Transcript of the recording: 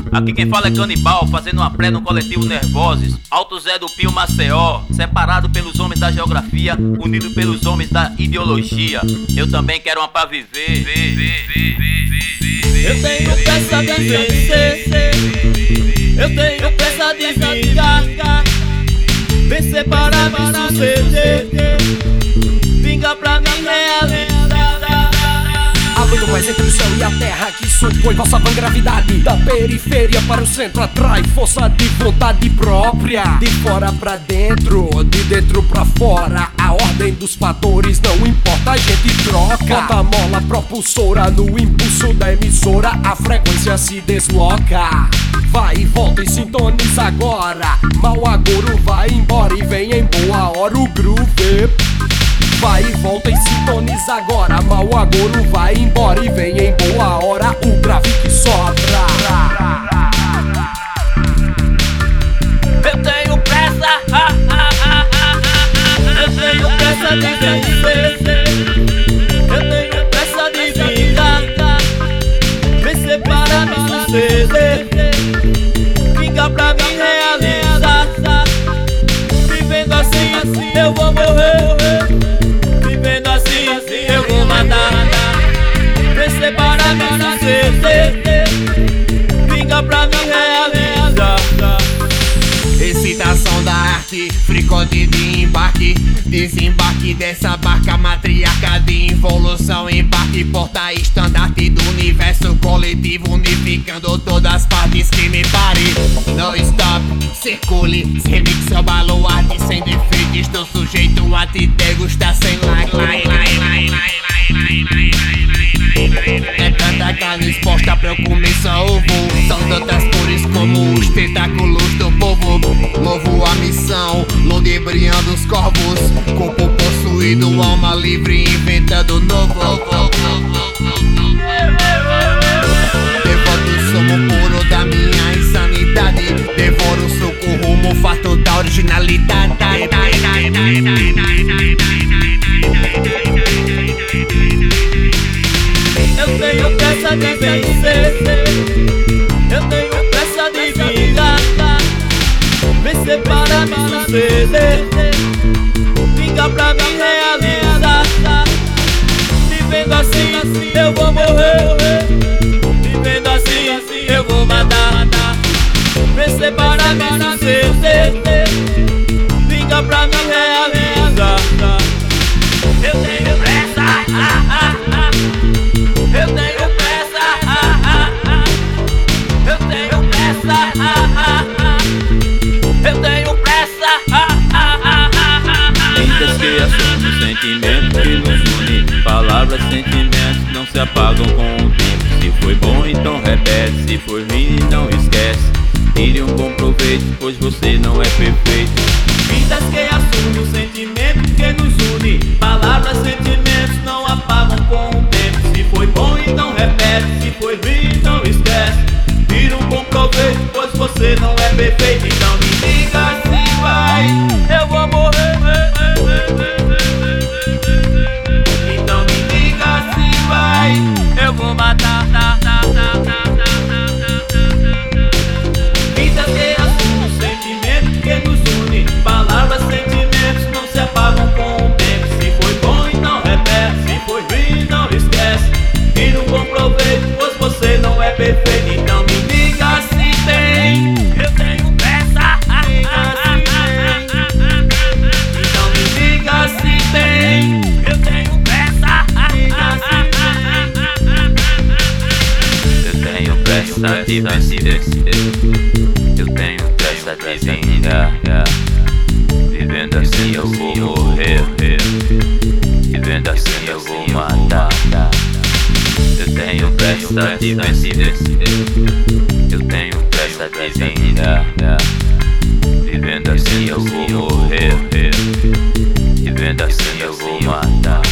Aqui quem fala é Canibal, fazendo uma pré no coletivo Nervosos. Alto Zé do Pio Maceió, separado pelos homens da geografia, unido pelos homens da ideologia. Eu também quero uma pra viver. Eu tenho pressa de vencer, eu tenho pressa de vingar, vencer para me suceder, vingar pra me realizar. Abrindo mais entre o céu e a terra que supõe vossa van gravidade. Da periferia para o centro atrai força de vontade própria. De fora pra dentro, de dentro pra fora. A ordem dos fatores não importa, a gente troca. Bota a mola propulsora no impulso da emissora, a frequência se desloca. Vai e volta e sintoniza agora. Mau agouro vai embora e vem em boa hora o groove. Vai e volta e sintoniza agora. Mau agouro vai embora e vem em boa hora o grave que sobra. Eu tenho pressa, eu tenho pressa de vencer, eu tenho pressa de vingar, vencer para me suceder, vingar pra me realizar. Vivendo assim, eu vou morrer. Vivendo assim, eu vou matar. Vencer para me suceder, vingar pra me realizar. Excitação da arte, fricote de embarque, desembarque dessa barca matriarca de involução, embarque, porta estandarte do universo coletivo, unificando todas as partes que me pare. No stop, circule, remix é o baluarte, sem defeito, estou sujeito a te degustar sem like. É tanta carne exposta pra eu comer só ovo. São tantas cores como os tentáculos do povo. Louvo a missão, ludibriando os corvos. Corpo possuído, alma livre, inventando novo. Devoto o sumo puro da minha insanidade. Devoro o suco rumo, farto da originalidade. Eu tenho pressa de vencer, eu tenho pressa de vingar, vencer para me suceder, vingar pra me realizar. Vivendo assim, eu vou morrer. Vivendo assim, eu vou matar. Vencer para me suceder, vingar pra me realizar. Eu tenho pressa, eu tenho pressa, eu tenho pressa, eu tenho pressa. Vidas que assumem sentimentos que nos unem. Palavras, sentimentos não se apagam com o tempo. Se foi bom, então repete. Se for ruim, não esquece. Tire um bom proveito, pois você não é perfeito. Vidas que assumem o sentimento que nos une. Palavras, sentimentos não apagam com o tempo. Se foi bom, então repete. Se foi ruim, não esquece. Tira um bom proveito, pois você não é perfeito. Então me diga se vai, eu vou morrer. Então me diga se vai, eu vou matar. Vidas que assumem o sentimento que nos une. Palavras, sentimentos não se apagam com o tempo. Se foi bom, então repete. Se foi ruim, não esquece. Tira um bom proveito, pois você não é perfeito. Então me diga se tem, eu tenho pressa. Então me diga se tem, eu tenho pressa. Eu tenho pressa de vencer, eu tenho pressa de vingar. Vivendo assim eu vou morrer, vivendo assim eu vou matar. Eu tenho pressa de vencer, eu tenho pressa de vingar. Vivendo assim eu vou morrer, vivendo assim eu vou matar.